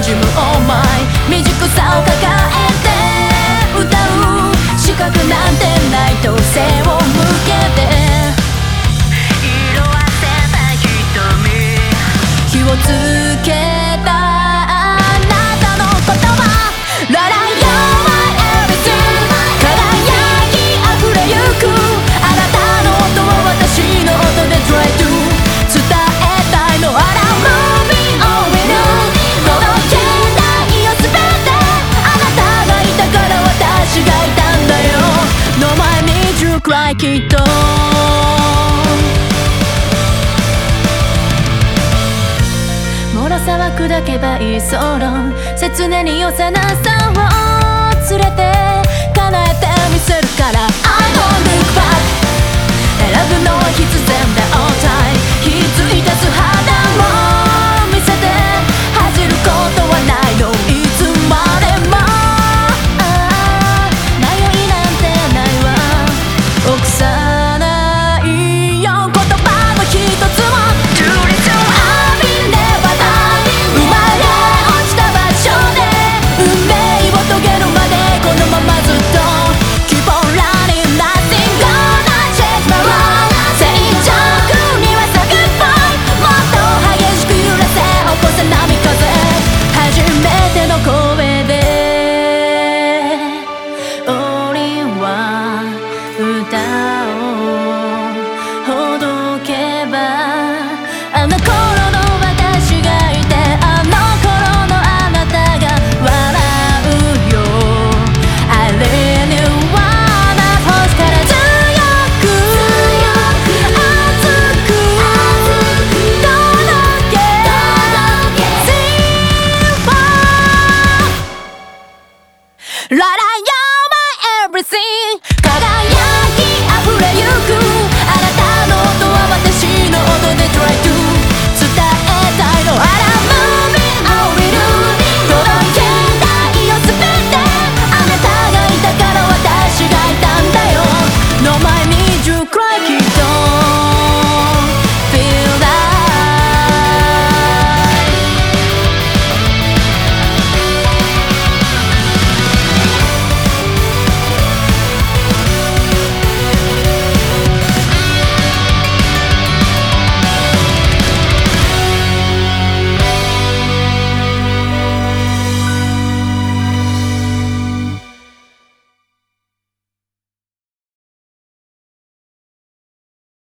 じむお前未熟さを抱えて歌う資格なんてないと背を向けて色あせた瞳気をつけたあなたの言葉ララよきっと脆さは砕けばいいソロ切ねに幼さを連れて叶えてみせるから I don't look back 選ぶのは必然で all time 気づいた素肌も見せて恥じることはないのいつまでも迷いなんてないわ奥さんあの頃の私がいてあの頃のあなたが笑うよ I really wanna 星から強く熱く届け Sing for La la you're my everything 輝き溢れゆく